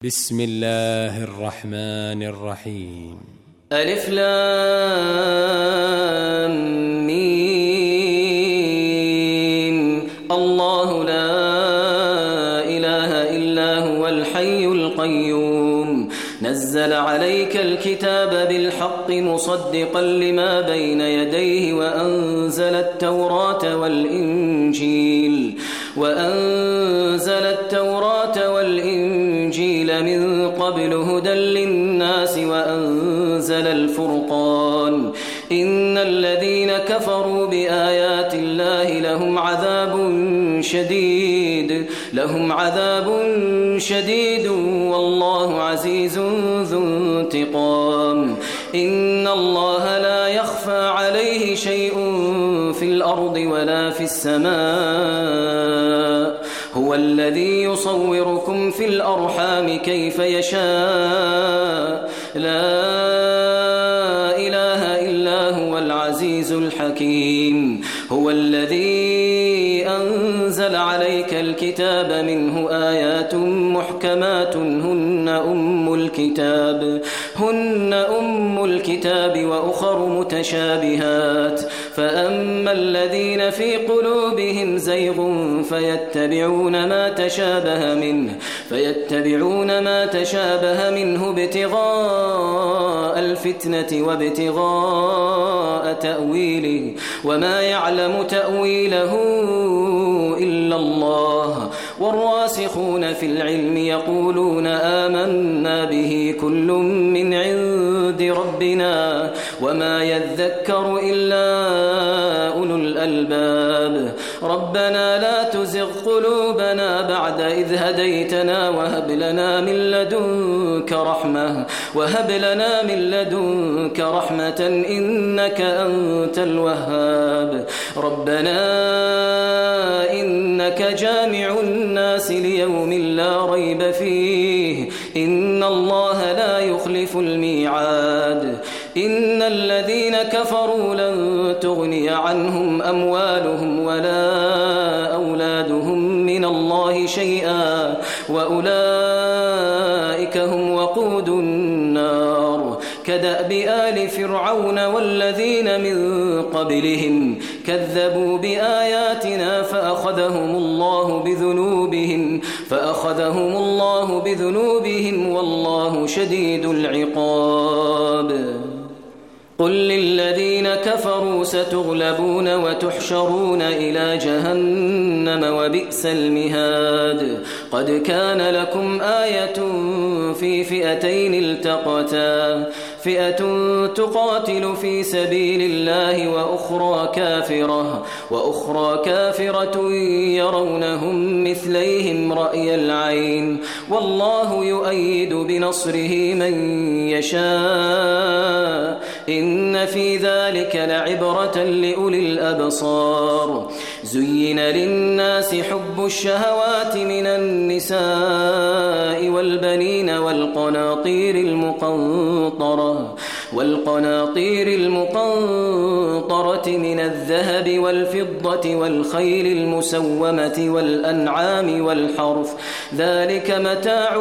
بسم الله الرحمن الرحيم. ألف لام ميم. الله لا إله إلا هو الحي القيوم نزل عليك الكتاب بالحق مصدقا لما بين يديه وأنزل التوراة والإنجيل من قبل هدى للناس وأنزل الفرقان إن الذين كفروا بآيات الله لهم عذاب شديد والله عزيز ذو انتقام. إن الله لا يخفى عليه شيء في الأرض ولا في السماء هو الذي يصوركم في الأرحام كيف يشاء لا إله إلا هو العزيز الحكيم. هو الذي أنزل عليك الكتاب منه آيات محكمات هن أم الكتاب وأخر متشابهات فأما الذين في قلوبهم زيغ فيتبعون ما تشابه منه ابتغاء الفتنة وابتغاء تأويله وما يعلم تأويله إلا الله والراسخون في العلم يقولون آمنا به كل من عند ربنا وما يذكر إلا أولو الألباب. ربنا لا تزغ قلوبنا بعد إذ هديتنا وهب لنا من لدنك رحمة إنك أنت الوهاب. ربنا إنك جامع الناس ليوم لا ريب فيه إن الله لا يخلف الميعاد. إن الذين كفروا لن تغني عنهم أموالهم ولا أولادهم من الله شيئا وأولئك هم وقود النار. كدأب آل فرعون والذين من قبلهم كذبوا بآياتنا فأخذهم الله بذنوبهم والله شديد العقاب. قل للذين كفروا ستغلبون وتحشرون إلى جهنم وبئس المهاد. قد كان لكم آية في فئتين التقتا فئة تقاتل في سبيل الله وأخرى كافرة يرونهم مثليهم رأي العين والله يؤيد بنصره من يشاء إن في ذلك لعبرة لأولي الأبصار. زين للناس حب الشهوات من النساء والبنين والقناطير المقنطرة من الذهب والفضة والخيل المسومة والأنعام والحرث ذلك متاع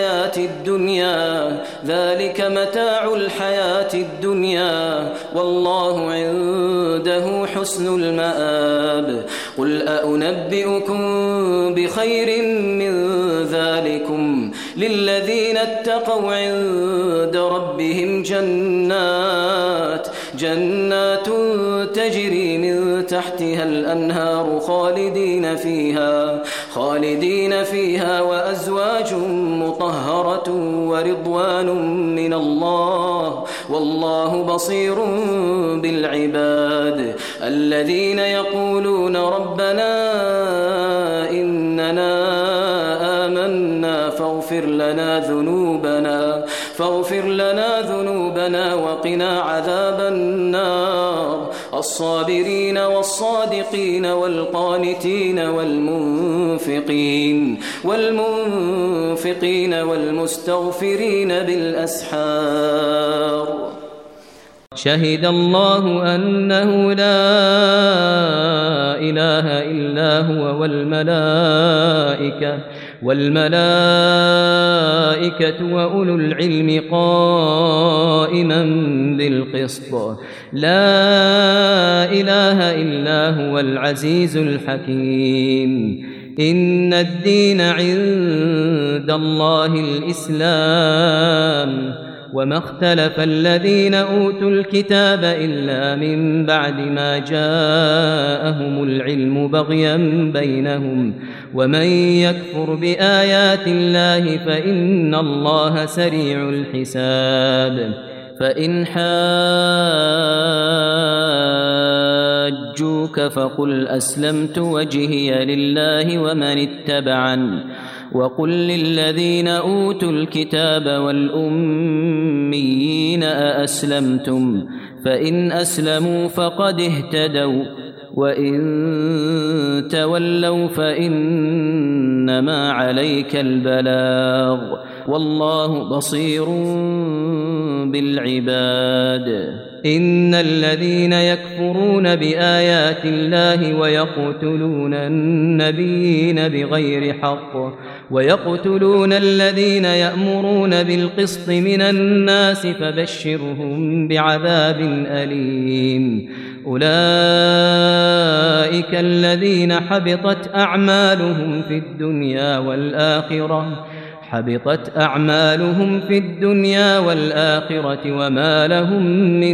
الحياة الدنيا والله عنده حسن المآب. قل أنبئكم بخير من ذلكم للذين اتقوا عند ربهم جنات تجري من تحتها الأنهار خالدين فيها وأزواج مطهرة ورضوان من الله والله بصير بالعباد. الذين يقولون ربنا إننا آمنا فاغفر لنا ذنوبنا وقنا عذاب النار. الصابرين والصادقين والقانتين والمنفقين والمستغفرين بالأسحار. شهد الله أنه لا إله إلا هو والملائكة والملائكة وأولو العلم قائما بالقسط لا إله إلا هو العزيز الحكيم إن الدين عند الله الإسلام وما اختلف الذين أوتوا الكتاب إلا من بعد ما جاءهم العلم بغيا بينهم ومن يكفر بآيات الله فإن الله سريع الحساب فإن حاجوك فقل أسلمت وجهي لله ومن اتبعني وقل للذين أوتوا الكتاب والأميين أأسلمتم فإن أسلموا فقد اهتدوا وإن تولوا فإنما عليك البلاغ والله بصير بالعباد إن الذين يكفرون بآيات الله ويقتلون النبيين بغير حق ويقتلون الذين يأمرون بالقسط من الناس فبشرهم بعذاب أليم أولئك الذين حبطت أعمالهم في الدنيا والآخرة وما لهم من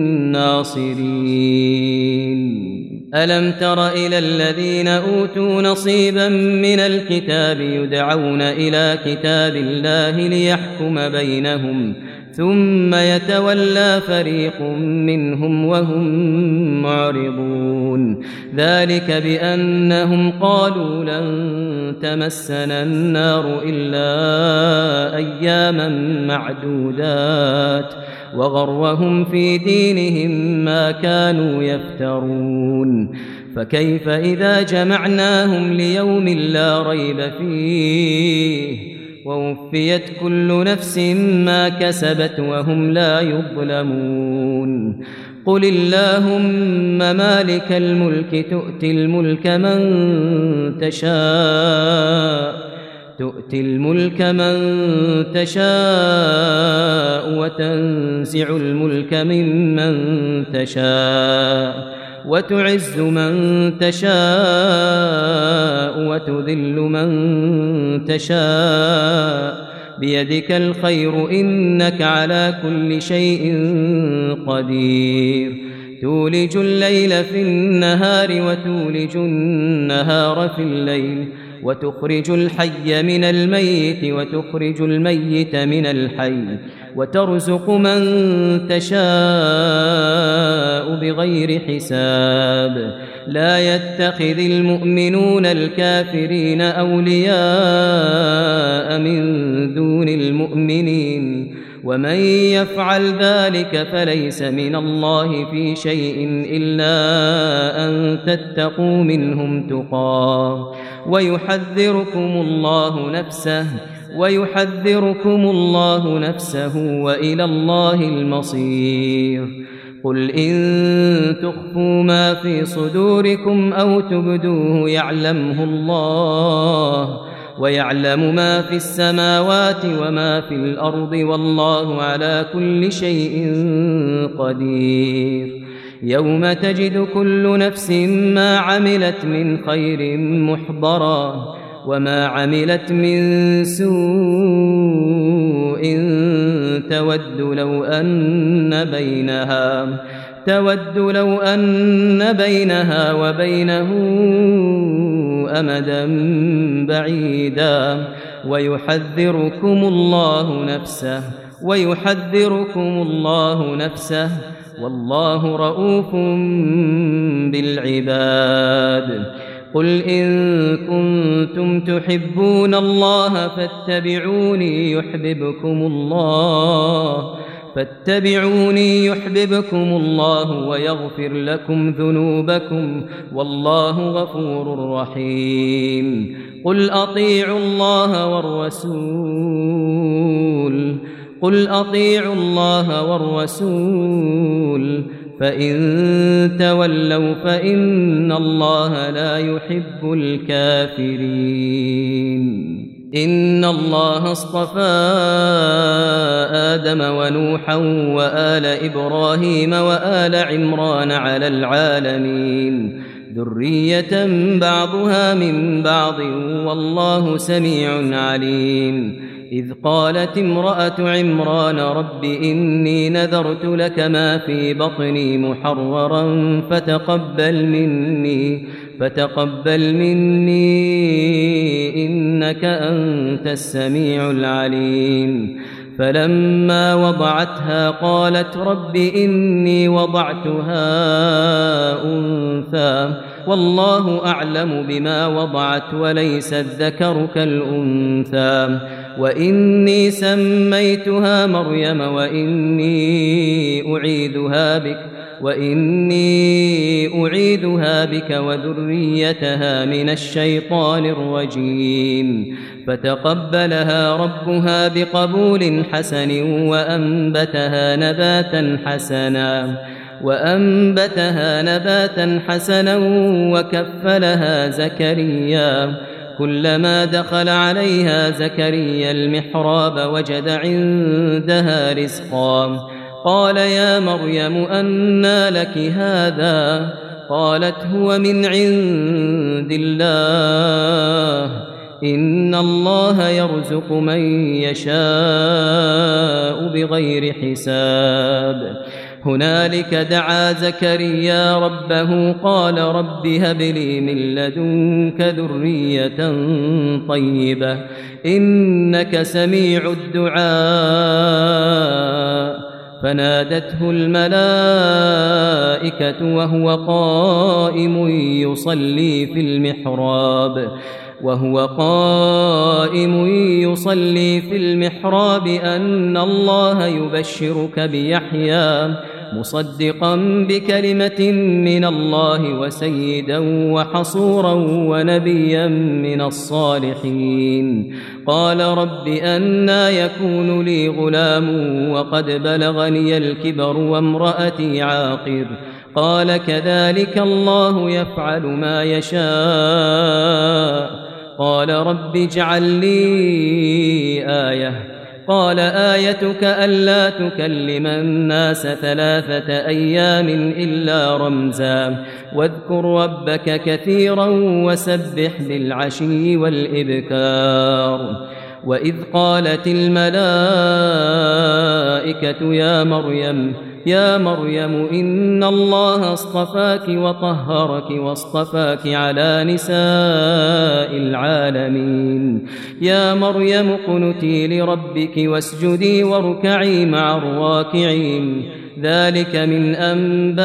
ناصرين ألم تر إلى الذين أوتوا نصيبا من الكتاب يدعون إلى كتاب الله ليحكم بينهم ثم يتولى فريق منهم وهم معرضون ذلك بأنهم قالوا لن تمسنا النار إلا أياما معدودات وغرهم في دينهم ما كانوا يفترون فكيف إذا جمعناهم ليوم لا ريب فيه ووفيت كل نفس ما كسبت وهم لا يظلمون قل اللهم مالك الملك تؤتي الملك من تشاء وتنزع الملك ممن تشاء وتعز من تشاء وتذل من تشاء بيدك الخير إنك على كل شيء قدير تولج الليل في النهار وتولج النهار في الليل وتخرج الحي من الميت وتخرج الميت من الحي وترزق من تشاء بغير حساب لا يتخذ المؤمنون الكافرين أولياء من دون المؤمنين ومن يفعل ذلك فليس من الله في شيء إلا أن تتقوا منهم تقاه ويحذركم الله نفسه وإلى الله المصير قل إن تخفوا ما في صدوركم أو تبدوه يعلمه الله ويعلم ما في السماوات وما في الأرض والله على كل شيء قدير يوم تجد كل نفس ما عملت من خير محضرا وما عملت من سوء تود لو أن بينها وبينه أمدا بعيدا ويحذركم الله نفسه والله رؤوف بالعباد قل إن كنتم تحبون الله فاتبعوني يحببكم الله ويغفر لكم ذنوبكم والله غفور رحيم قل أطيعوا الله والرسول فإن تولوا فإن الله لا يحب الكافرين إن الله اصطفى آدم ونوحا وآل إبراهيم وآل عمران على العالمين ذرية بعضها من بعض والله سميع عليم إذ قالت امرأة عمران رب إني نذرت لك ما في بطني محررا فتقبل مني إنك أنت السميع العليم فلما وضعتها قالت رب إني وضعتها أنثى والله أعلم بما وضعت وليس الذكر كالأنثى وإني سميتها مريم وإني أعيدها بك وذريتها من الشيطان الرجيم فتقبلها ربها بقبول حسن وأنبتها نباتا حسنا وكفلها زكريا كلما دخل عليها زكريا المحراب وجد عندها رزقا قال يا مريم أنى لك هذا قالت هو من عند الله إن الله يرزق من يشاء بغير حساب هنالك دعا زكريا ربه قال رب هب لي من لدنك ذرية طيبة إنك سميع الدعاء فنادته الملائكة وهو قائم يصلي في المحراب أن الله يبشرك بيحيى مصدقا بكلمة من الله وسيدا وحصورا ونبيا من الصالحين قال رب أنى يكون لي غلام وقد بلغني الكبر وامرأتي عاقر قال كذلك الله يفعل ما يشاء قال رب اجعل لي آية قال آيتك ألا تكلم الناس 3 أيام إلا رمزا واذكر ربك كثيرا وسبح بالعشي والإبكار وإذ قالت الملائكة يا مريم إن الله اصطفاك وطهرك واصطفاك على نساء العالمين يا مريم اقنتي لربك واسجدي واركعي مع الراكعين ذلك من أنباء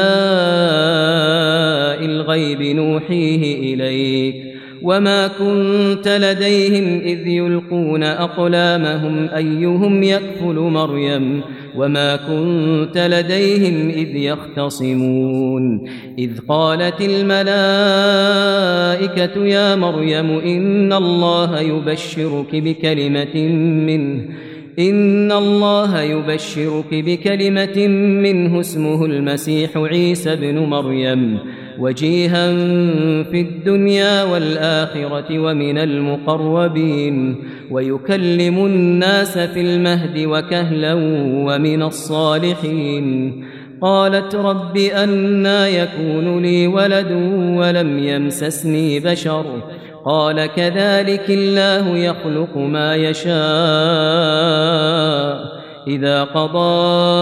الغيب نوحيه إليك وما كنت لديهم إذ يلقون أقلامهم أيهم يكفل مريم وما كنت لديهم إذ يختصمون إذ قالت الملائكة يا مريم إن الله يبشرك بكلمة منه اسمه المسيح عيسى ابن مريم وجيها في الدنيا والآخرة ومن المقربين ويكلم الناس في المهد وكهلا ومن الصالحين قالت رب أنى يكون لي ولد ولم يمسسني بشر قال كذلك الله يخلق ما يشاء إذا قضى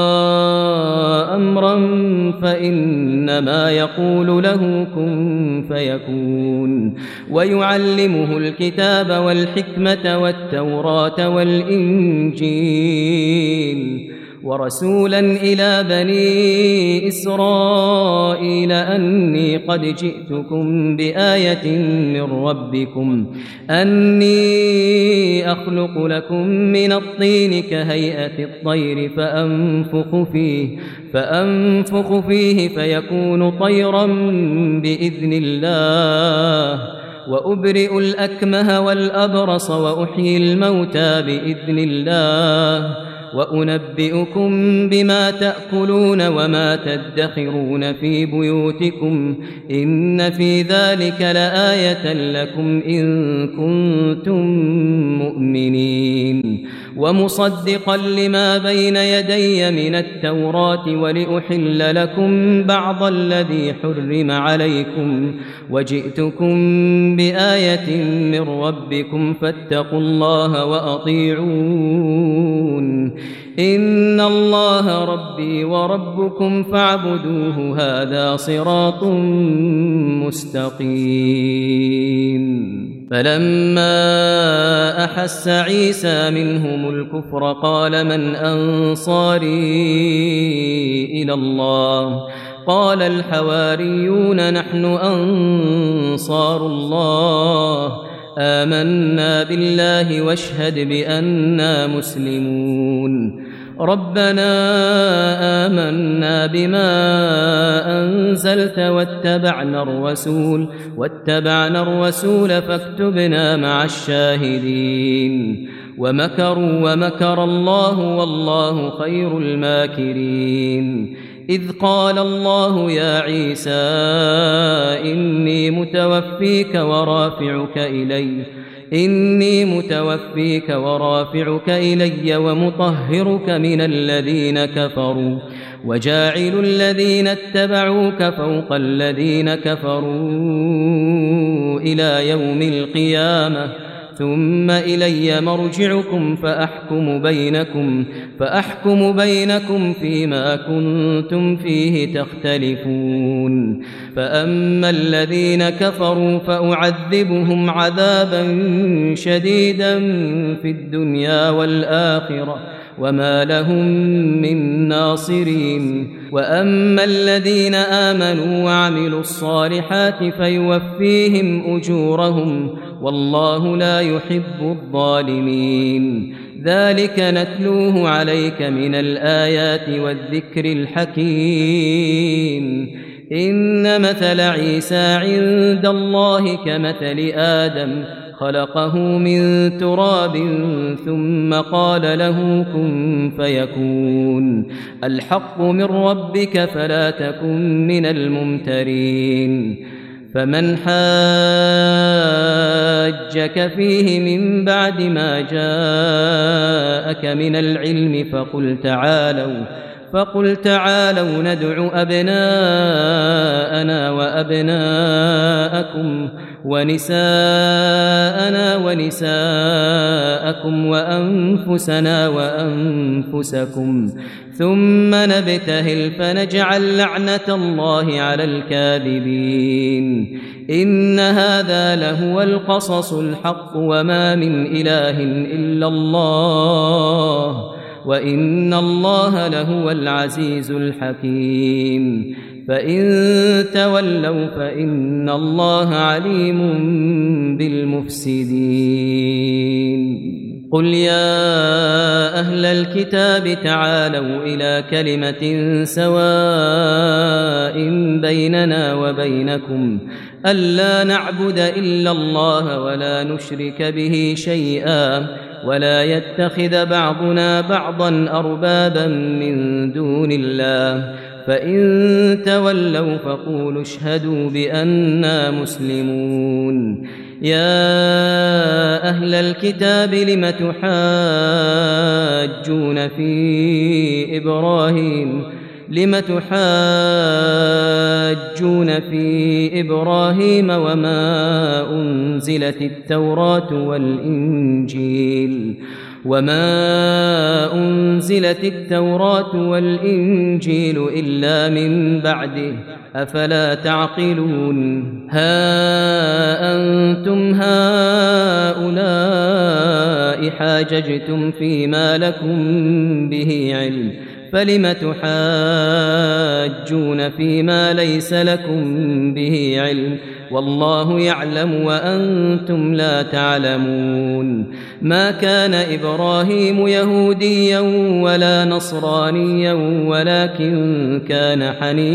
أمرا فإنما يقول له كن فيكون ويعلمه الكتاب والحكمة والتوراة والإنجيل ورسولا إلى بني إسرائيل أني قد جئتكم بآية من ربكم أني أخلق لكم من الطين كهيئة الطير فأنفخ فيه فيكون طيرا بإذن الله وأبرئ الأكمه والأبرص وأحيي الموتى بإذن الله وأنبئكم بما تأكلون وما تدخرون في بيوتكم إن في ذلك لآية لكم إن كنتم مؤمنين ومصدقا لما بين يدي من التوراة ولأحل لكم بعض الذي حرم عليكم وجئتكم بآية من ربكم فاتقوا الله وأطيعون إن الله ربي وربكم فاعبدوه هذا صراط مستقيم فلما أحس عيسى منهم الكفر قال من أنصاري إلى الله قال الحواريون نحن أنصار الله آمنا بالله واشهد بأننا مسلمون ربنا آمنا بما أنزلت واتبعنا الرسول فاكتبنا مع الشاهدين ومكروا ومكر الله والله خير الماكرين إذ قال الله يا عيسى إني متوفيك ورافعك إلي ومطهرك من الذين كفروا وجاعل الذين اتبعوك فوق الذين كفروا إلى يوم القيامة ثم إلي مرجعكم فأحكم بينكم فيما كنتم فيه تختلفون فأما الذين كفروا فأعذبهم عذابا شديدا في الدنيا والآخرة وما لهم من ناصرين وأما الذين آمنوا وعملوا الصالحات فيوفيهم أجورهم والله لا يحب الظالمين ذلك نتلوه عليك من الآيات والذكر الحكيم إن مثل عيسى عند الله كمثل آدم خلقه من تراب ثم قال له كن فيكون الحق من ربك فلا تكن من الممترين فمن حاجك فيه من بعد ما جاءك من العلم فقل تعالوا ندع أبناءنا وأبناءكم ونساءنا ونساءكم وأنفسنا وأنفسكم ثم نبتهل فنجعل لعنة الله على الكاذبين إن هذا لهو القصص الحق وما من إله إلا الله وإن الله لهو العزيز الحكيم فإن تولوا فإن الله عليم بالمفسدين قل يا أهل الكتاب تعالوا إلى كلمة سواء بيننا وبينكم ألا نعبد إلا الله ولا نشرك به شيئا ولا يتخذ بعضنا بعضا أربابا من دون الله فإن تولوا فقولوا اشهدوا بأننا مسلمون يا أهل الكتاب لم تحاجون في إبراهيم وما أنزلت التوراة والإنجيل إلا من بعده أفلا تعقلون ها أنتم هؤلاء حاججتم فيما لكم به علم فلم تحاجون فيما ليس لكم به علم والله يعلم وأنتم لا تعلمون. ما كان إبراهيم يهوديا ولا نصرانيا ولكن كان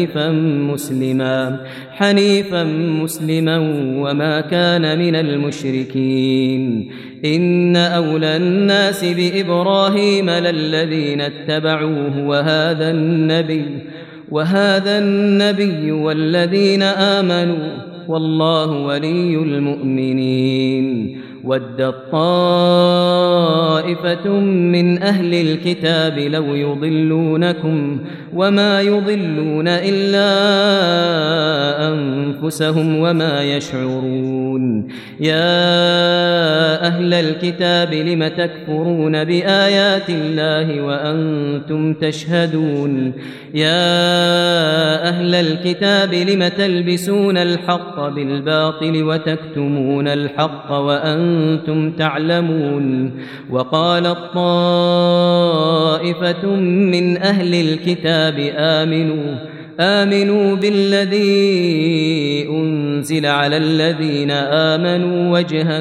حنيفا مسلما وما كان من المشركين. إن أولى الناس بإبراهيم للذين اتبعوه وهذا النبي والذين آمنوا والله ولي المؤمنين. ودت طائفة من أهل الكتاب لو يضلونكم وما يضلون إلا أنفسهم وما يشعرون. يا أهل الكتاب لم تكفرون بآيات الله وأنتم تشهدون. يا أهل الكتاب لم تلبسون الحق بالباطل وتكتمون الحق وأنتم تعلمون. وقالت طائفة من أهل الكتاب آمنوا بالذي أنزل على الذين آمنوا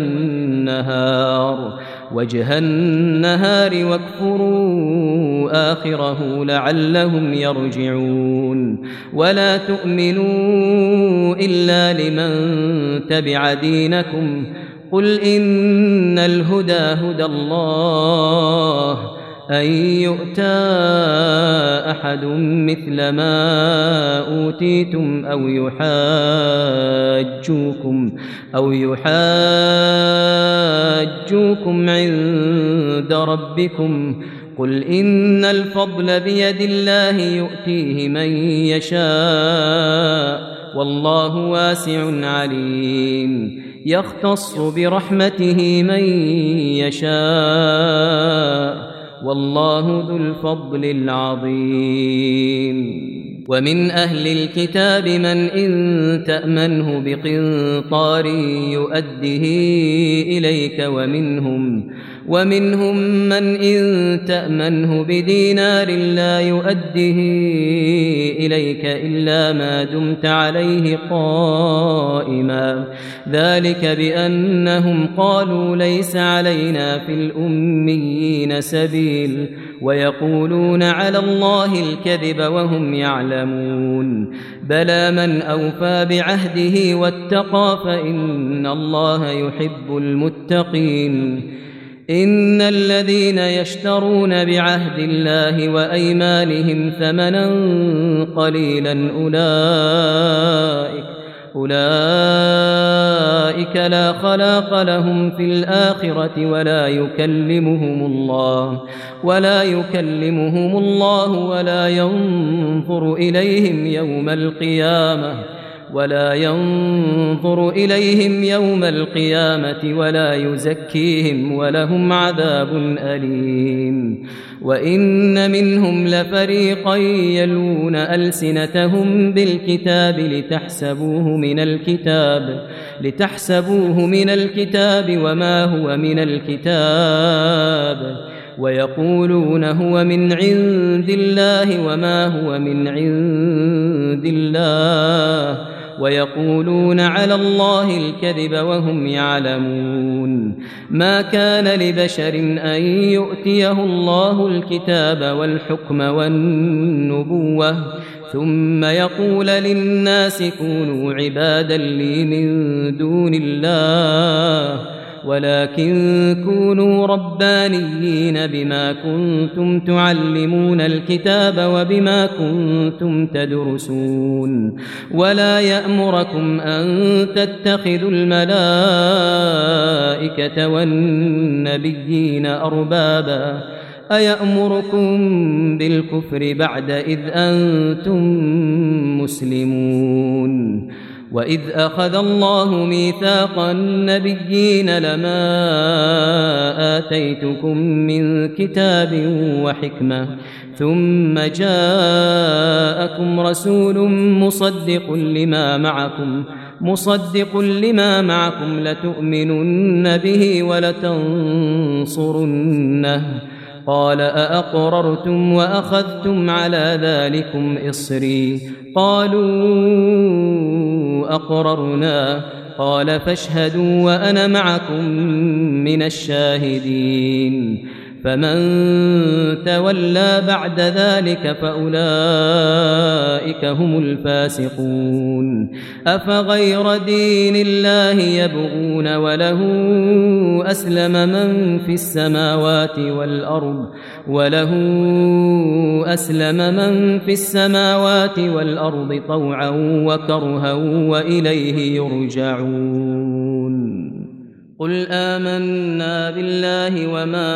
وجه النهار واكفروا آخره لعلهم يرجعون. ولا تؤمنوا إلا لمن تبع دينكم قل إن الهدى هدى الله أن يؤتى أحد مثل ما أوتيتم أو يحاجوكم عند ربكم قل إن الفضل بيد الله يؤتيه من يشاء والله واسع عليم. يختص برحمته من يشاء والله ذو الفضل العظيم. ومن أهل الكتاب من إن تأمنه بقنطار يؤده إليك ومنهم من إن تأمنه بدينار لا يؤده إليك إلا ما دمت عليه قائما. ذلك بأنهم قالوا ليس علينا في الأميين سبيل ويقولون على الله الكذب وهم يعلمون. بلى من أوفى بعهده واتقى فإن الله يحب المتقين. إن الذين يشترون بعهد الله وأيمانهم ثمنا قليلا أولئك لا خلاق لهم في الآخرة ولا يكلمهم الله ولا ينظر إليهم يوم القيامة ولا يزكيهم ولهم عذاب أليم. وإن منهم لفريقا يلوون ألسنتهم بالكتاب لتحسبوه من الكتاب وما هو من الكتاب ويقولون هو من عند الله وما هو من عند الله ويقولون على الله الكذب وهم يعلمون. ما كان لبشر أن يؤتيه الله الكتاب والحكم والنبوة ثم يقول للناس كونوا عبادا لي من دون الله ولكن كونوا ربانيين بما كنتم تعلمون الكتاب وبما كنتم تدرسون. ولا يأمركم أن تتخذوا الملائكة والنبيين أربابا أيأمركم بالكفر بعد إذ أنتم مسلمون. وإذ أخذ الله ميثاق النبيين لما آتيتكم من كتاب وحكمة ثم جاءكم رسول مصدق لما معكم لتؤمنن به ولتنصرنه قال أأقررتم وأخذتم على ذلكم إصري قالوا أقررنا قال فاشهدوا وأنا معكم من الشاهدين فمن تولى بعد ذلك فأولئك هم الفاسقون أفغير دين الله يبغون وله أسلم من في السماوات والأرض طوعا وكرها وإليه يرجعون قل آمنا بالله وما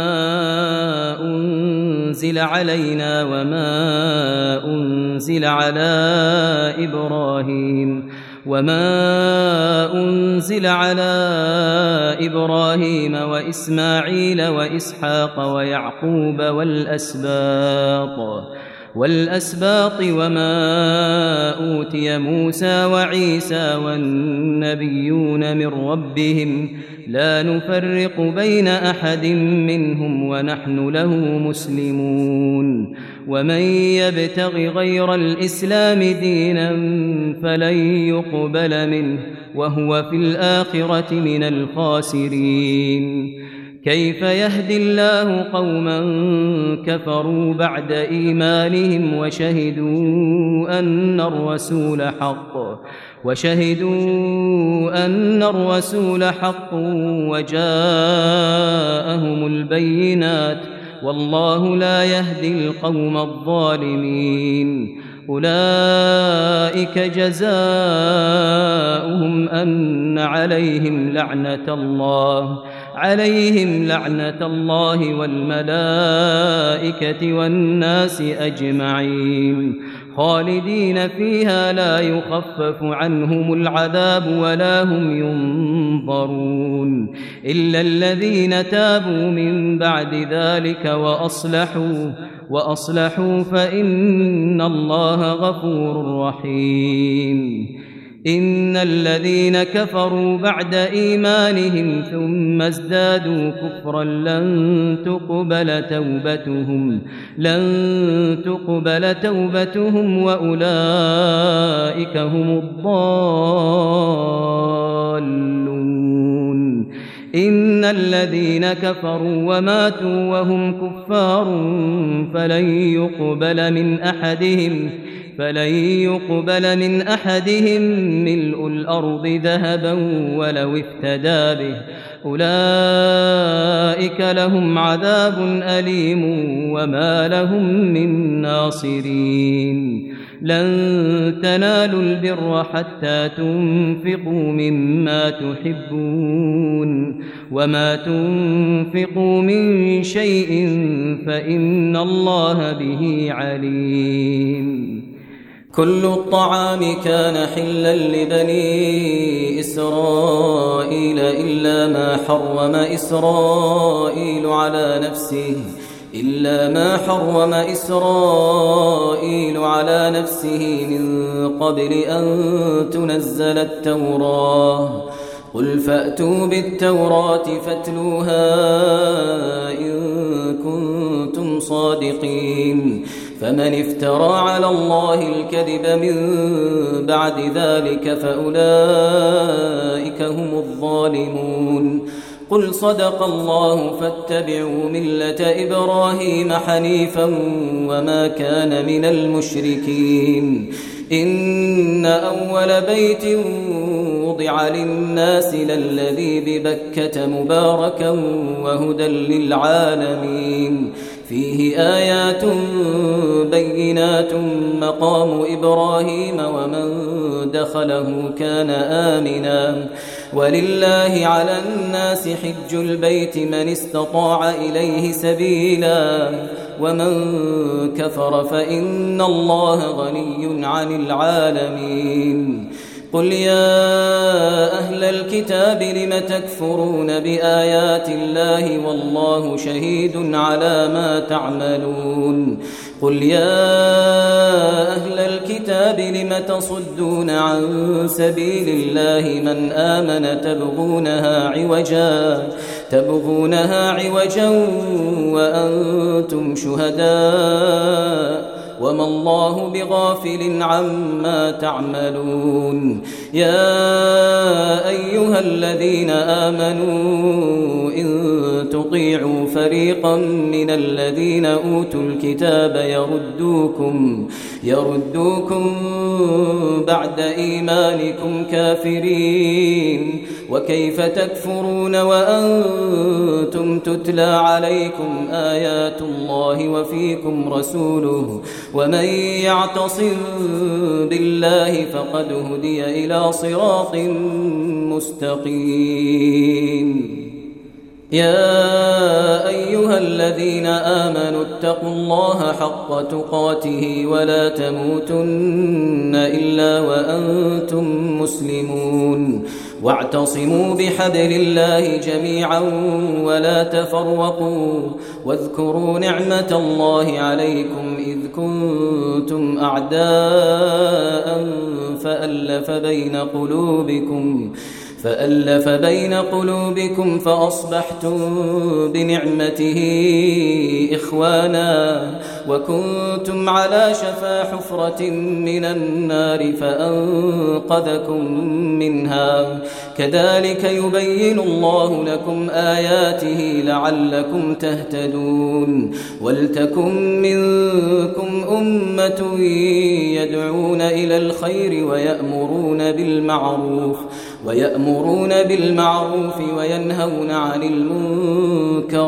أنزل علينا وما أنزل على إبراهيم وإسماعيل وإسحاق ويعقوب والأسباط وما أوتي موسى وعيسى والنبيون من ربهم لا نفرق بين أحد منهم ونحن له مسلمون ومن يبتغ غير الإسلام دينا فلن يقبل منه وهو في الآخرة من الخاسرين كيف يهدي الله قوما كفروا بعد إيمانهم وشهدوا أن الرسول حق وجاءهم البينات والله لا يهدي القوم الظالمين أولئك جزاؤهم أن عليهم لعنة الله والملائكة والناس أجمعين خالدين فيها لا يخفف عنهم العذاب ولا هم ينظرون إلا الذين تابوا من بعد ذلك وأصلحوا فإن الله غفور رحيم إن الذين كفروا بعد إيمانهم ثم ازدادوا كفرا لن تقبل توبتهم وأولئك هم الضالون إن الذين كفروا وماتوا وهم كفار فلن يقبل من أحدهم ملء الأرض ذهبا ولو افتدى به أولئك لهم عذاب أليم وما لهم من ناصرين لن تنالوا البر حتى تنفقوا مما تحبون وما تنفقوا من شيء فإن الله به عليم كل الطعام كان حلا لبني إسرائيل إلا ما حرم إسرائيل على نفسه من قبل أن تنزل التوراة قل فأتوا بالتوراة فاتلوها إن كنتم صادقين فمن افترى على الله الكذب من بعد ذلك فأولئك هم الظالمون قل صدق الله فاتبعوا ملة إبراهيم حنيفا وما كان من المشركين إن أول بيت وضع للناس للذي ببكة مباركا وهدى للعالمين فيه آيات بينات مقام إبراهيم ومن دخله كان آمنا ولله على الناس حج البيت من استطاع إليه سبيلا ومن كفر فإن الله غني عن العالمين قل يا أهل الكتاب لم تكفرون بآيات الله والله شهيد على ما تعملون قل يا أهل الكتاب لم تصدون عن سبيل الله من آمن تبغونها عوجا وأنتم شهداء وما الله بغافل عما تعملون يا أيها الذين آمنوا إن تطيعوا فريقا من الذين أوتوا الكتاب يردوكم بعد إيمانكم كافرين وكيف تكفرون وأنتم تتلى عليكم آيات الله وفيكم رسوله ومن يعتصم بالله فقد هدي إلى صراط مستقيم يا أيها الذين آمنوا اتقوا الله حق تقاته ولا تموتن إلا وأنتم مسلمون واعتصموا بحبل الله جميعا ولا تفرقوا واذكروا نعمة الله عليكم إذ كنتم أعداء فألف بين قلوبكم فأصبحتم بنعمته إخوانا وكنتم على شفا حفرة من النار فأنقذكم منها كذلك يبين الله لكم آياته لعلكم تهتدون ولتكن منكم أمة يدعون إلى الخير ويأمرون بالمعروف وينهون عن المنكر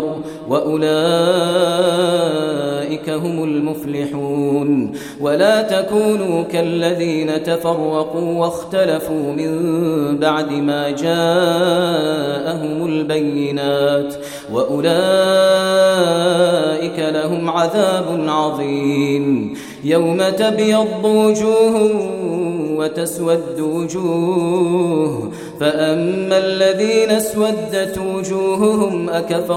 وأولئك هم المفلحون ولا تكونوا كالذين تفرقوا واختلفوا من بعد ما جاءهم البينات وأولئك لهم عذاب عظيم يوم تبيض وجوه وتسود وجوه فأما الذين اسودت وجوههم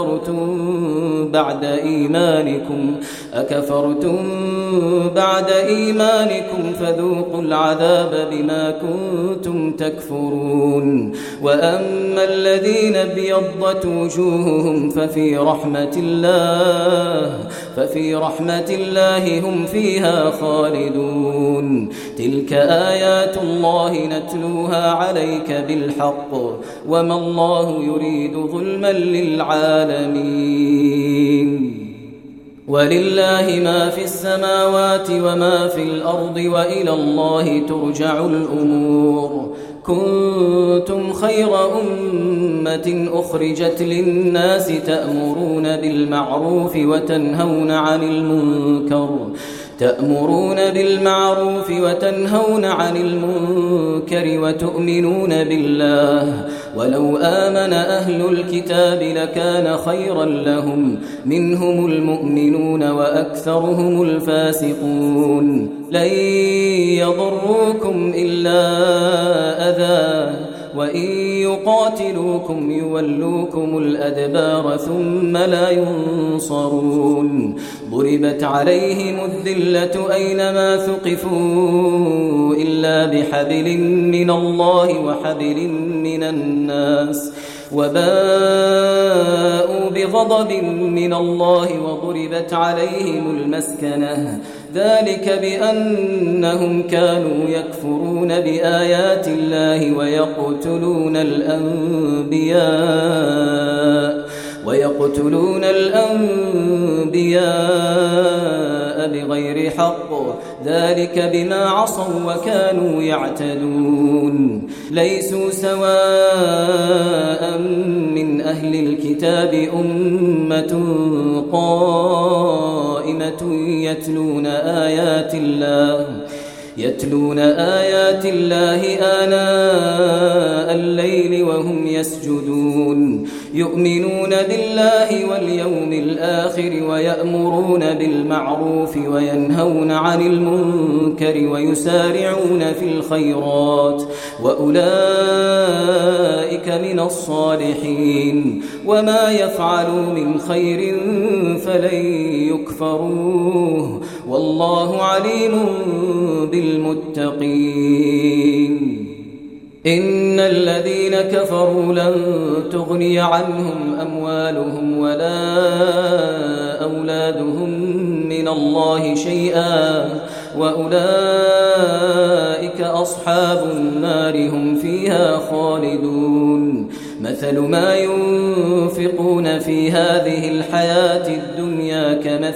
أكفرتم بعد إيمانكم فذوقوا العذاب بما كنتم تكفرون وأما الذين ابيضت وجوههم ففي رحمة الله هم فيها خالدون تلك آيات الله نتلوها عليك بالحق وما الله يريد ظلما للعالمين ولله ما في السماوات وما في الأرض وإلى الله ترجع الأمور كنتم خير أمة أخرجت للناس تأمرون بالمعروف وتنهون عن المنكر وتؤمنون بالله ولو آمن أهل الكتاب لكان خيرا لهم منهم المؤمنون وأكثرهم الفاسقون لن يضروكم إلا أذى وإن يقاتلوكم يولوكم الأدبار ثم لا ينصرون ضربت عليهم الذلة أينما ثقفوا إلا بحبل من الله وحبل من الناس وباءوا بغضب من الله وضربت عليهم المسكنة ذلك بأنهم كانوا يكفرون بآيات الله ويقتلون الأنبياء بغير حق ذلك بما عصوا وكانوا يعتدون ليسوا سواء من أهل الكتاب أمة قائمة يتلون آيات الله آناء الليل وهم يسجدون يؤمنون بالله واليوم الآخر ويأمرون بالمعروف وينهون عن المنكر ويسارعون في الخيرات وأولئك من الصالحين وما يفعلوا من خير فلن يكفروه والله عليم بالمتقين إن الذين كفروا لن تغني عنهم أموالهم ولا أولادهم من من الله شيئا وأولئك أصحاب النار هم فيها خالدون مثل ما ينفقون في هذه الحياة الدنيا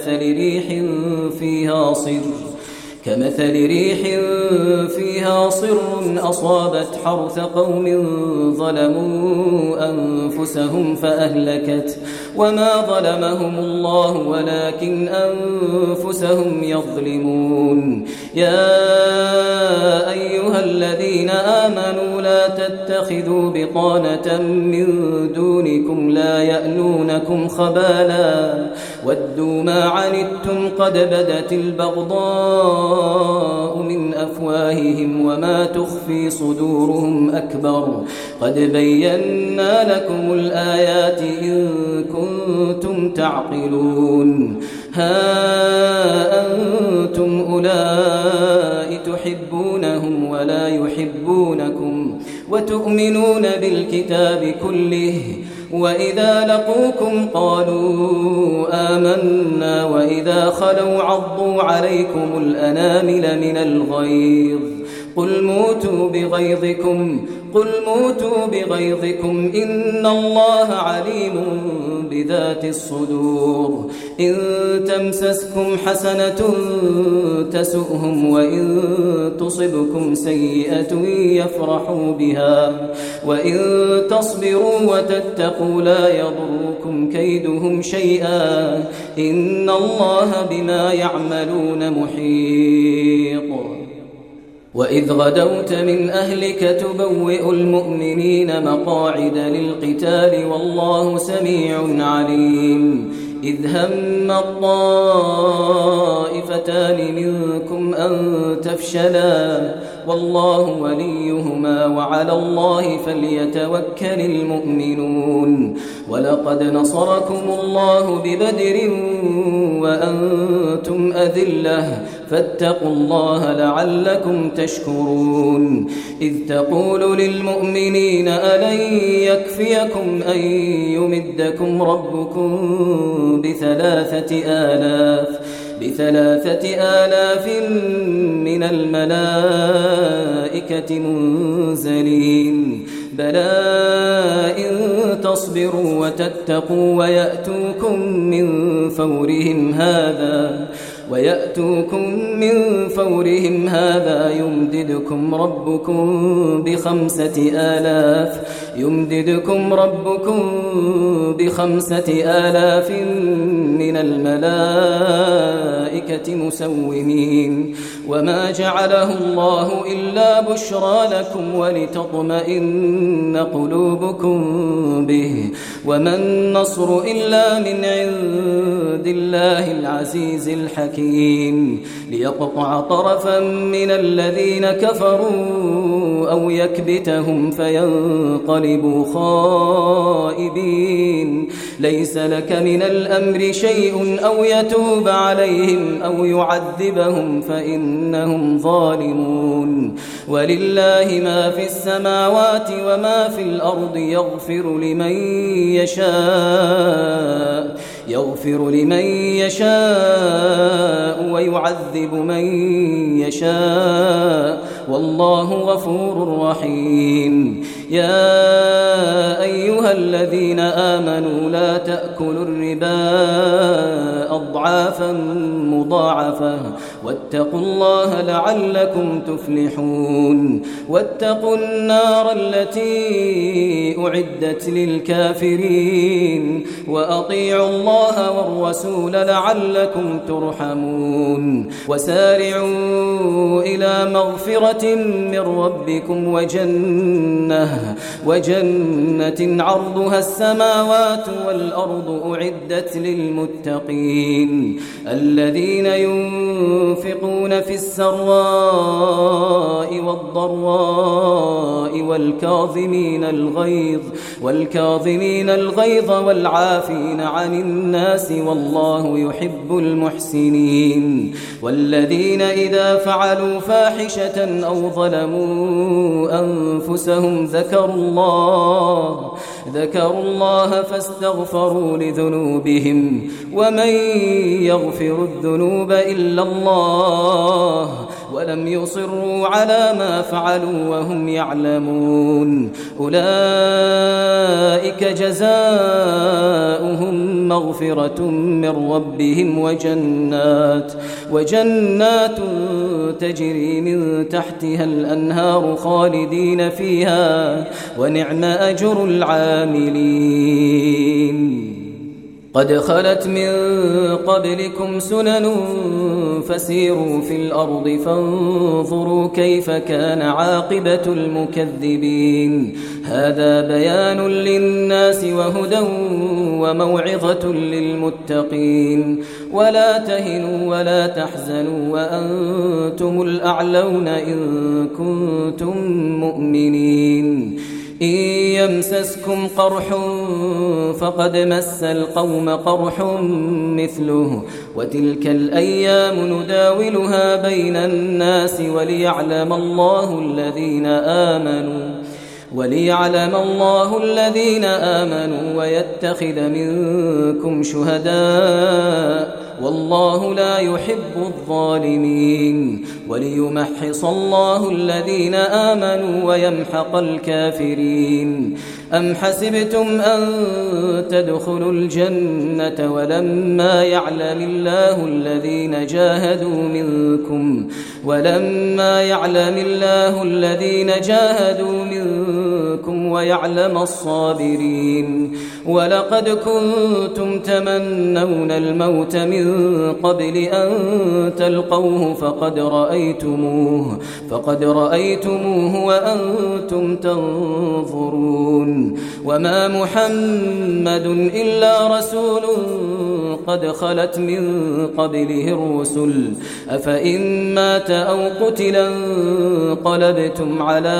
كمثل ريح فيها صر أصابت حرث قوم ظلموا أنفسهم فأهلكت وما ظلمهم الله ولكن أنفسهم يظلمون يا أيها الذين آمنوا لا تتخذوا بطانة من دونكم لا يألونكم خبالا ودوا ما عنتم قد بدت البغضاء من أفواههم وما تخفي صدورهم أكبر قد بينا لكم الآيات إن كنتم تعقلون ها أنتم أولئك تحبونهم ولا يحبونكم وتؤمنون بالكتاب كله وإذا لقوكم قالوا آمنا وإذا خلوا عضوا عليكم الأنامل من الغيظ قل موتوا بغيظكم إن الله عليم بذات الصدور إن تمسسكم حسنة تسؤهم وإن تصبكم سيئة يفرحوا بها وإن تصبروا وتتقوا لا يضركم كيدهم شيئا إن الله بما يعملون محيط وإذ غدوت من أهلك تبوئ المؤمنين مقاعد للقتال والله سميع عليم إذ هم الطائفتان منكم أن تفشلا والله وليهما وعلى الله فليتوكل المؤمنون ولقد نصركم الله ببدر وأنتم أذلة فاتقوا الله لعلكم تشكرون إذ تقول للمؤمنين ألن يكفيكم أن يمدكم ربكم ب3,000 من الملائكة منزلين بلى إن تصبروا وتتقوا ويأتوكم من فورهم هذا يمددكم ربكم ب5,000 من الملائكة مسومين وما جعله الله إلا بشرى لكم ولتطمئن قلوبكم به وما النصر إلا من عند الله العزيز الحكيم ليقطع طرفا من الذين كفروا أو يكبتهم فينقلبوا خائبين ليس لك من الأمر شيء أو يتوب عليهم أو يعذبهم فإنهم ظالمون ولله ما في السماوات وما في الأرض يغفر لمن يشاء ويعذب من يشاء والله غفور رحيم يا أيها الذين آمنوا لا تأكلوا الربا أضعافا مضاعفة واتقوا الله لعلكم تفلحون واتقوا النار التي أعدت للكافرين وأطيعوا الله والرسول لعلكم ترحمون وسارعوا إلى مغفرة من ربكم وجنة عرضها السماوات والأرض أعدت للمتقين الذين ينفقون في السراء والضراء والكاظمين الغيظ والعافين عن الناس والله يحب المحسنين والذين إذا فعلوا فاحشة أو ظلموا أنفسهم ذكروا الله فاستغفروا لذنوبهم ومن يغفر يغفر الذنوب إلا الله ولم يصروا على ما فعلوا وهم يعلمون أولئك جزاؤهم مغفرة من ربهم وجنات تجري من تحتها الأنهار خالدين فيها ونعم أجر العاملين قد خلت من قبلكم سنن فسيروا في الأرض فانظروا كيف كان عاقبة المكذبين هذا بيان للناس وهدى وموعظة للمتقين ولا تهنوا ولا تحزنوا وأنتم الأعلون إن كنتم مؤمنين إن يمسسكم قرح فقد مس القوم قرح مثله وتلك الأيام نداولها بين الناس وليعلم الله الذين آمنوا ويتخذ منكم شهداء والله لا يحب الظالمين وليمحص الله الذين آمنوا ويمحق الكافرين أم حسبتم أن تدخلوا الجنة ولما يعلم الله الذين جاهدوا منكم ويعلم الصابرين ولقد كنتم تمنون الموت من قبل أن تلقوه فقد رأيتموه وأنتم تنظرون وما محمد إلا رسول قد خلت من قبله الرسل أفإن مات أو قتلا انقلبتم على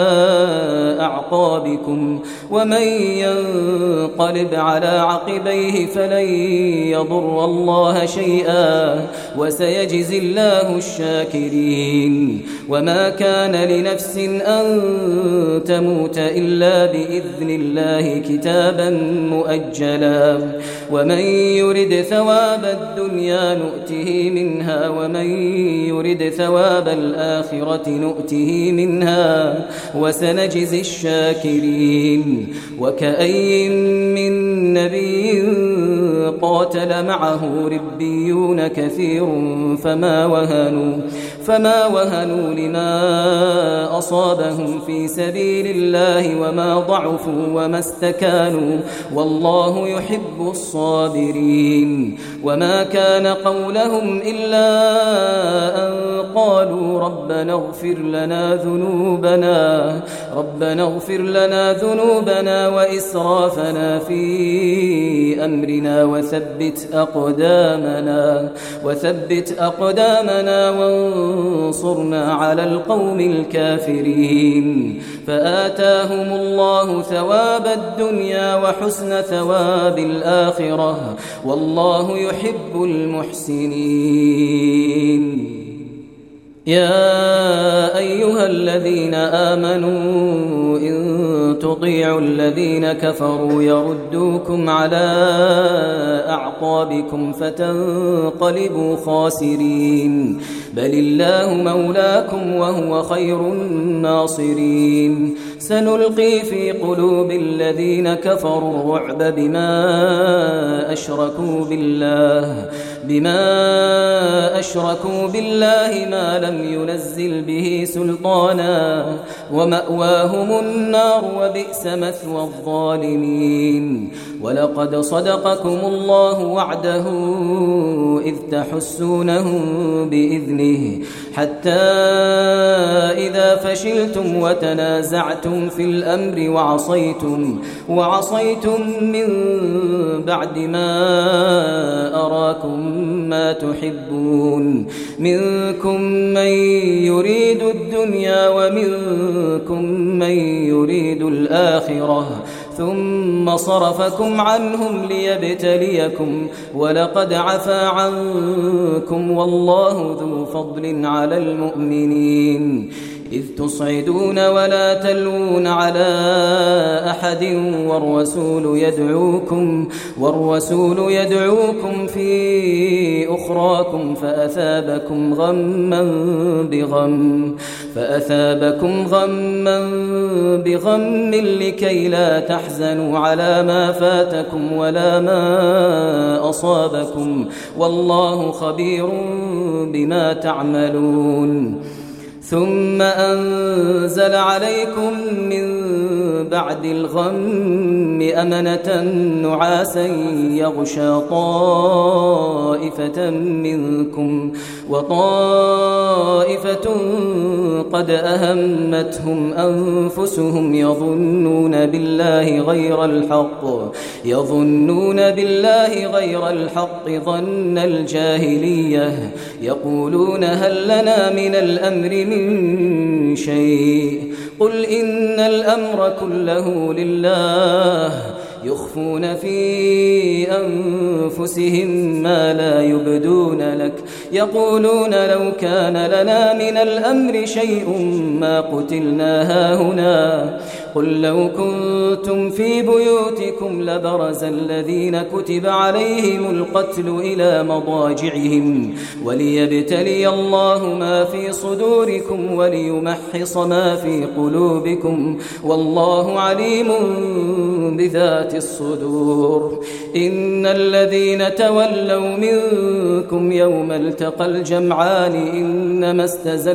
أعقابكم ومن ينقلب على عقبيه فلن يضر الله شيئا وسيجزي الله الشاكرين وما كان لنفس أن تموت إلا بإذن الله كتابا مؤجلا ومن يرد ثواب الدنيا نؤته منها ومن يرد ثواب الآخرة نؤته منها وسنجزي الشاكرين وكأي من نبي قاتل معه ربيون كثير فما وهنوا لما أصابهم في سبيل الله وما ضعفوا وما استكانوا والله يحب الصابرين وما كان قولهم إلا أن قالوا ربنا اغفر لنا ذنوبنا وإسرافنا في أمرنا وثبت أقدامنا وانصرنا على القوم الكافرين فآتاهم الله ثواب الدنيا وحسن ثواب الآخرة والله يحب المحسنين يا أيها الذين آمنوا إن تطيعوا الذين كفروا يردوكم على أعقابكم فتنقلبوا خاسرين بل الله مولاكم وهو خير الناصرين سنلقي في قلوب الذين كفروا الرعب بما أشركوا بالله ما لم ينزل به سلطانا ومأواهم النار وبئس مثوى الظالمين ولقد صدقكم الله وعده إذ تحسونهم بإذنه حتى إذا فشلتم وتنازعتم في الأمر وعصيتم من بعد ما أراكم ما تحبون منكم من يريد الدنيا ومنكم من يريد الآخرة ثم صرفكم عنهم ليبتليكم ولقد عفا عنكم والله ذو فضل على المؤمنين إذ تصعدون ولا تلوون على أحد والرسول يدعوكم في أخراكم فأثابكم غما بغم لكي لا تحزنوا على ما فاتكم ولا ما أصابكم والله خبير بما تعملون ثم أنزل عليكم من بعد الغم أمنة نعاسا يغشى طائفة منكم وطائفة قد أهمتهم أنفسهم يظنون بالله غير الحق ظن الجاهلية يقولون هل لنا من الأمر من شيء قل إن الأمر كله لله يخفون في أنفسهم ما لا يبدون لك يقولون لو كان لنا من الأمر شيء ما قتلنا هاهنا قل لو كنتم في بيوتكم لبرز الذين كتب عليهم القتل إلى مضاجعهم وليبتلي الله ما في صدوركم وليمحص ما في قلوبكم والله عليم بذات الصدور إن الذين تولوا منكم يوم التقى الجمعان إنما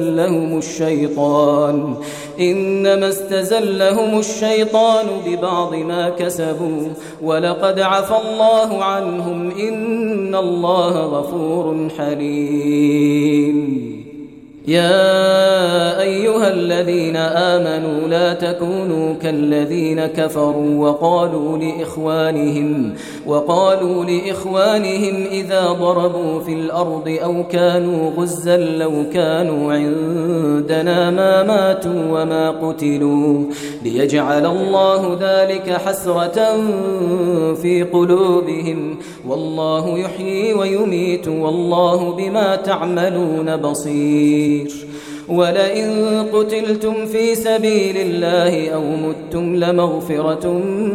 استزلهم الشيطان ببعض ما كسبوا ولقد عفى الله عنهم إن الله غفور حليم يا أيها الذين آمنوا لا تكونوا كالذين كفروا وقالوا لإخوانهم إذا ضربوا في الأرض أو كانوا غزا لو كانوا عندنا ما ماتوا وما قتلوا ليجعل الله ذلك حسرة في قلوبهم والله يحيي ويميت والله بما تعملون بصير ولئن قتلتم في سبيل الله أو متم لمغفرة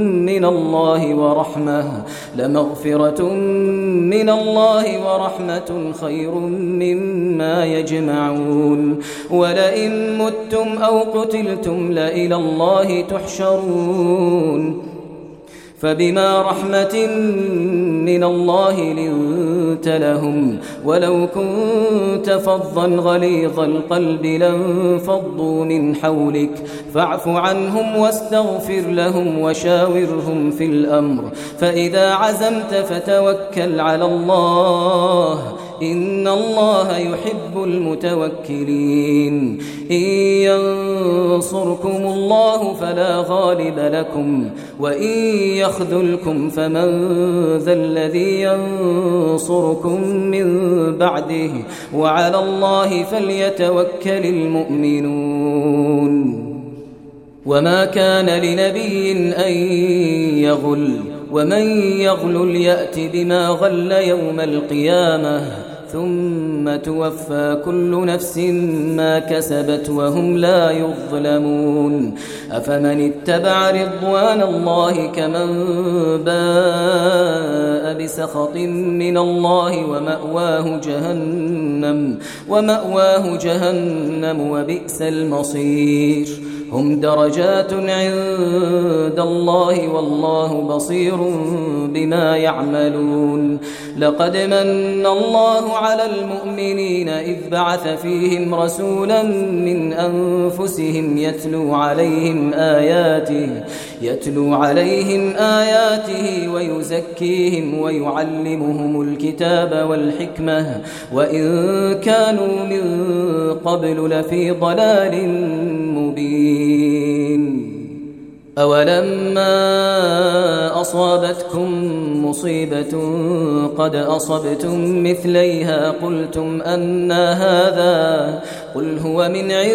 من الله ورحمة خير مما يجمعون ولئن متم أو قتلتم لإلى الله تحشرون فبما رحمة من الله لنت لهم ولو كنت فظا غليظ القلب لانفضوا من حولك فاعف عنهم واستغفر لهم وشاورهم في الأمر فإذا عزمت فتوكل على الله إن الله يحب المتوكلين إن ينصركم الله فلا غالب لكم وإن يخذلكم فمن ذا الذي ينصركم من بعده وعلى الله فليتوكل المؤمنون وما كان لنبي أن يغل ومن يغل يأت بما غل يوم القيامة ثم توفى كل نفس ما كسبت وهم لا يظلمون أفمن اتبع رضوان الله كمن باء بسخط من الله ومأواه جهنم وبئس المصير هم درجات عند الله والله بصير بما يعملون لقد من الله على المؤمنين إذ بعث فيهم رسولا من أنفسهم يتلو عليهم آياته ويزكيهم ويعلمهم الكتاب والحكمة وإن كانوا من قبل لفي ضلال مبين أولما أصابتكم مصيبة قد أصبتم مثليها قلتم أنى هذا قل هو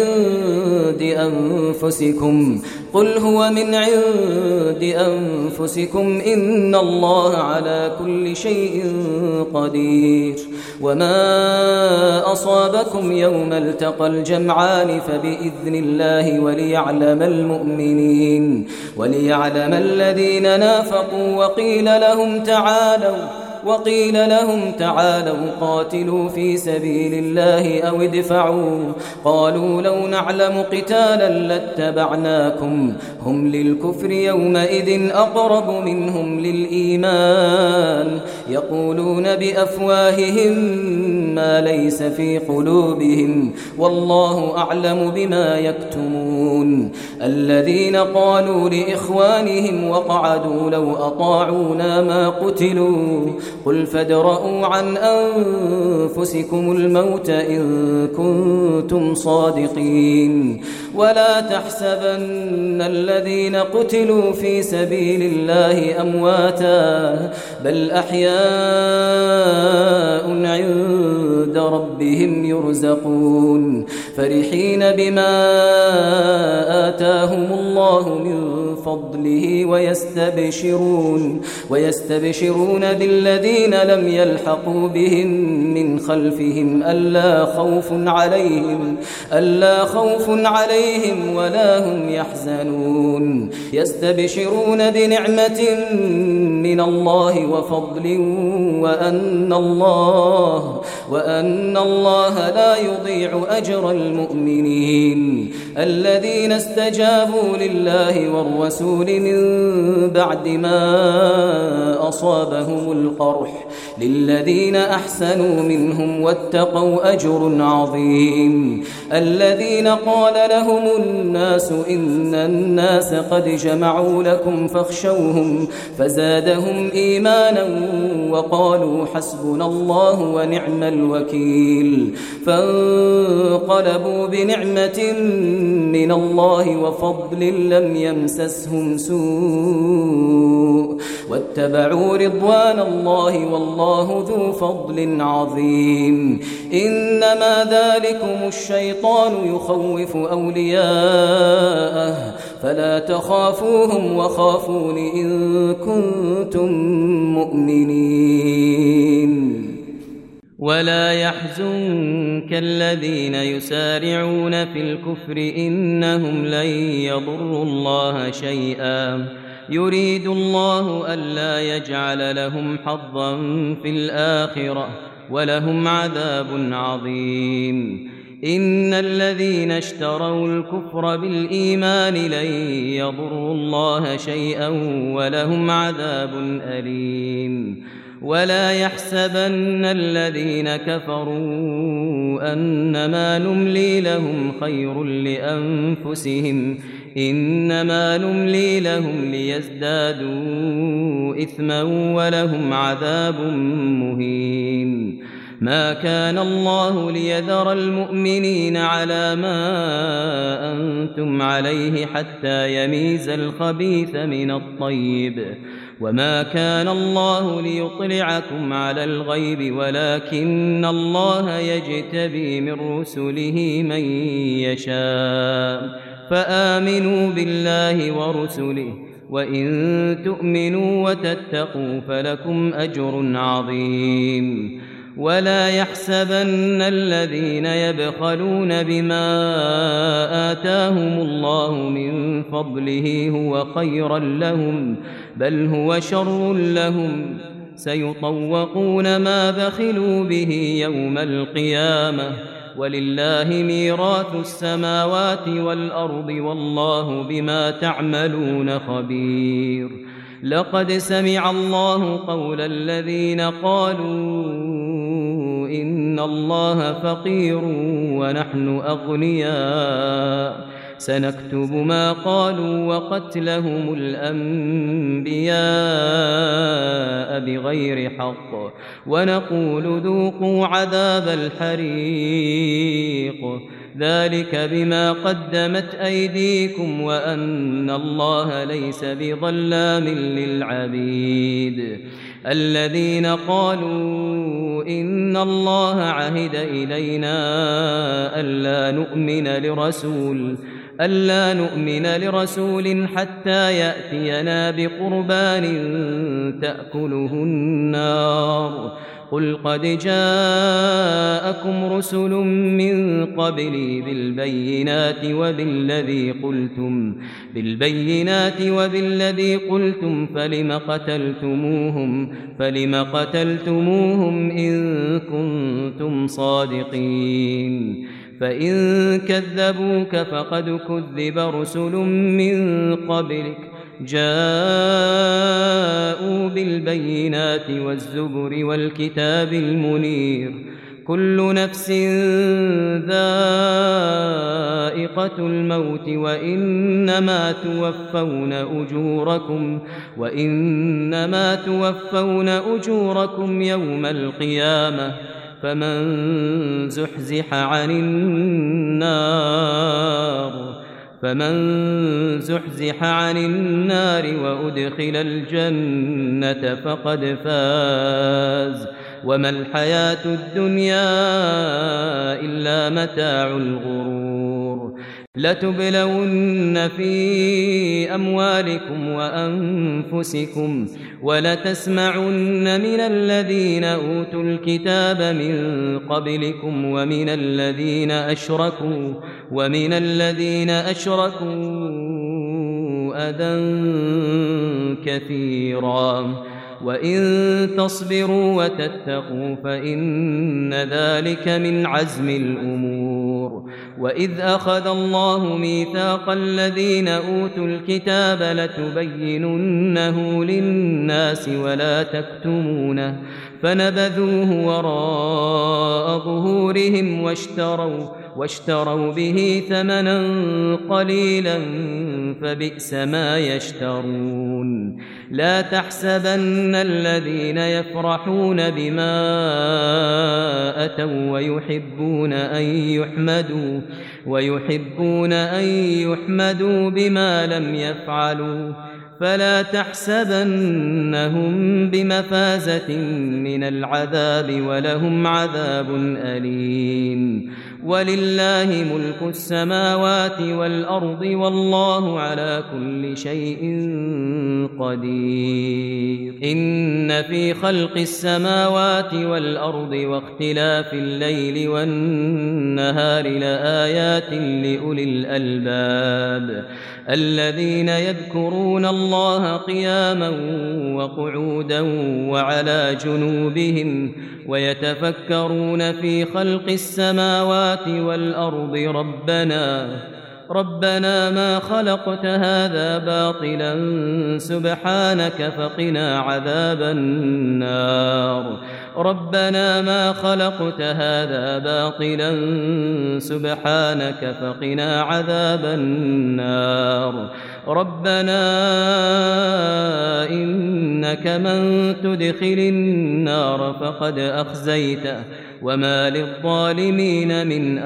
من عند أنفسكم إن الله على كل شيء قدير وما أصابكم يوم التقى الجمعان فبإذن الله وليعلم الذين نافقوا وقيل لهم وقيل لهم تعالوا قاتلوا في سبيل الله أو ادفعوا قالوا لو نعلم قتالا لاتبعناكم هم للكفر يومئذ أقرب منهم للإيمان يقولون بأفواههم ما ليس في قلوبهم والله أعلم بما يكتمون الذين قالوا لإخوانهم وقعدوا لو أطاعونا ما قتلوا قل فادرءوا عن أنفسكم الموت إن كنتم صادقين ولا تحسبن الذين قتلوا في سبيل الله أمواتا بل أحياء عند ربهم يرزقون فرحين بما آتاهم الله من فضله ويستبشرون بالذين لم يلحقوا بهم من خلفهم ألا خوف عليهم ولا هم يحزنون يستبشرون بنعمة من الله وفضل وأن الله لا يضيع أجر المؤمنين الذين استجابوا لله والرسول من بعد ما أصابهم القرح للذين أحسنوا منهم واتقوا أجر عظيم الذين قال لهم الناس إن الناس قد جمعوا لكم فاخشوهم فزادهم إيمانا وقالوا حسبنا الله ونعم الوكيل فانقلبوا بنعمة من الله وفضل لم يمسسهم سوء واتبعوا رضوان الله والله ذو فضل عظيم إنما ذلكم الشيطان يخوف أولياءه فلا تخافوهم وخافون إن كنتم مؤمنين ولا يحزنك الذين يسارعون في الكفر إنهم لن يضروا الله شيئا يريد الله ألا يجعل لهم حظا في الآخرة ولهم عذاب عظيم إن الذين اشتروا الكفر بالإيمان لن يضروا الله شيئا ولهم عذاب أليم ولا يحسبن الذين كفروا أنما نملي لهم خير لأنفسهم إنما نملي لهم ليزدادوا إثما ولهم عذاب مهين ما كان الله ليذر المؤمنين على ما أنتم عليه حتى يميز الخبيث من الطيب وما كان الله ليطلعكم على الغيب ولكن الله يجتبي من رسله من يشاء فآمنوا بالله ورسله وإن تؤمنوا وتتقوا فلكم أجر عظيم ولا يحسبن الذين يبخلون بما آتاهم الله من فضله هو خيرا لهم بل هو شر لهم سيطوقون ما بخلوا به يوم القيامة ولله ميراث السماوات والأرض والله بما تعملون خبير لقد سمع الله قول الذين قالوا إن الله فقير ونحن أغنياء سنكتب ما قالوا وقتلهم الأنبياء بغير حق ونقول ذوقوا عذاب الحريق ذلك بما قدمت أيديكم وأن الله ليس بظلام للعبيد الذين قالوا إن الله عهد إلينا ألا نؤمن لرسول حتى يأتينا بقربان تأكله النار قل قد جاءكم جاءكم رسل من قبلي بالبينات وبالذي قلتم فلم قتلتموهم إن كنتم صادقين فإن كذبوك فقد كذب رسل من قبلك جاءوا بالبينات والزبر والكتاب المنير كل نفس ذائقة الموت وإنما توفون أجوركم يوم القيامة فمن زحزح عن النار وأدخل الجنة فقد فاز وما الحياة الدنيا إلا متاع الغرور لتبلون في أموالكم وأنفسكم ولتسمعن من الذين أوتوا الكتاب من قبلكم ومن الذين أشركوا أذى كثيرا وإن تصبروا وتتقوا فإن ذلك من عزم الأمور وإذ أخذ الله ميثاق الذين أوتوا الكتاب لتبيننه للناس ولا تكتمونه فنبذوه وراء ظهورهم واشتروا به ثمنا قليلا فبئس ما يشترون لا تحسبن الذين يفرحون بما أتوا ويحبون أن يحمدوا بما لم يفعلوا فلا تحسبنهم بمفازة من العذاب ولهم عذاب أليم ولله ملك السماوات والأرض والله على كل شيء قدير إن في خلق السماوات والأرض واختلاف الليل والنهار لآيات لأولي الألباب الذين يذكرون الله قياما وقعودا وعلى جنوبهم ويتفكرون في خلق السماوات والأرض ربنا ما خلقت هذا باطلا سبحانك فقنا عذاب النار ربنا ما خلقت هذا باطلا سبحانك فقنا عذاب النار ربنا إنك من تدخل النار فقد أخزيته وما للظالمين من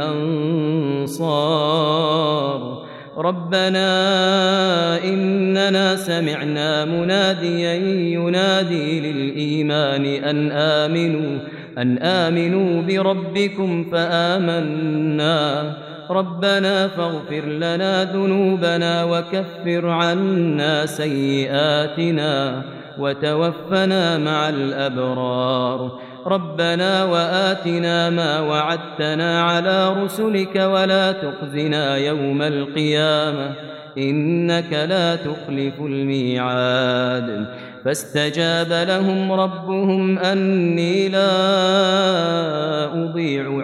أنصار ربنا إننا سمعنا مناديا ينادي للإيمان أن آمنوا بربكم فآمنا ربنا فاغفر لنا ذنوبنا وكفر عنا سيئاتنا وتوفنا مع الأبرار ربنا وآتنا ما وعدتنا على رسلك ولا تخزنا يوم القيامة إنك لا تخلف الميعاد فاستجاب لهم ربهم أني لا أضيع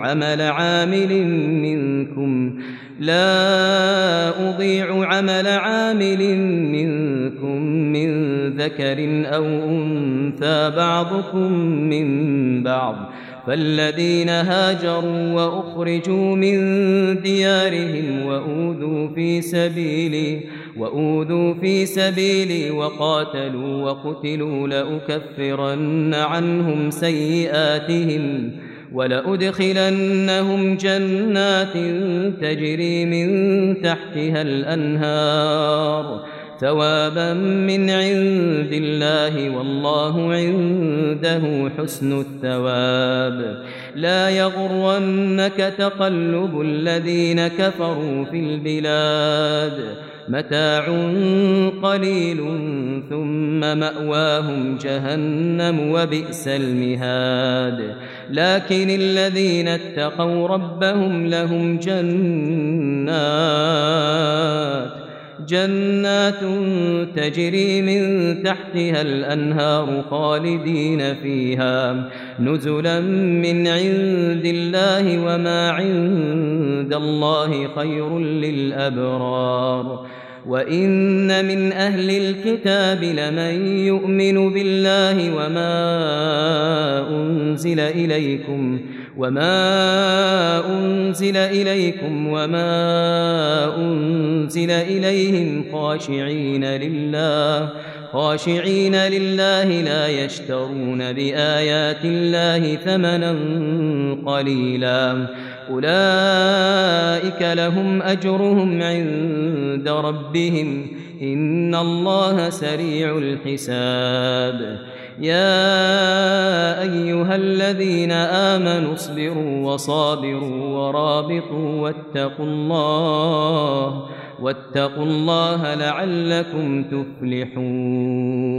عمل عامل منكم من ذكر أو أنثى بعضكم من بعض فالذين هاجروا وأخرجوا من ديارهم وأوذوا في سبيلي وقاتلوا وقتلوا لأكفرن عنهم سيئاتهم ولأدخلنهم جنات تجري من تحتها الأنهار ثوابا من عند الله والله عنده حسن الثواب لا يغرنك تقلب الذين كفروا في البلاد متاع قليل ثم مأواهم جهنم وبئس المهاد لكن الذين اتقوا ربهم لهم جنات تجري من تحتها الأنهار خالدين فيها نزلا من عند الله وما عند الله خير للأبرار وإن من أهل الكتاب لمن يؤمن بالله وما أنزل إليكم وما أنزل إليهم خاشعين لله لا يشترون بآيات الله ثمنا قليلا أولئك لهم أجرهم عند ربهم إن الله سريع الحساب يا أيها الذين آمنوا اصبروا وصابروا ورابطوا واتقوا الله لعلكم تفلحون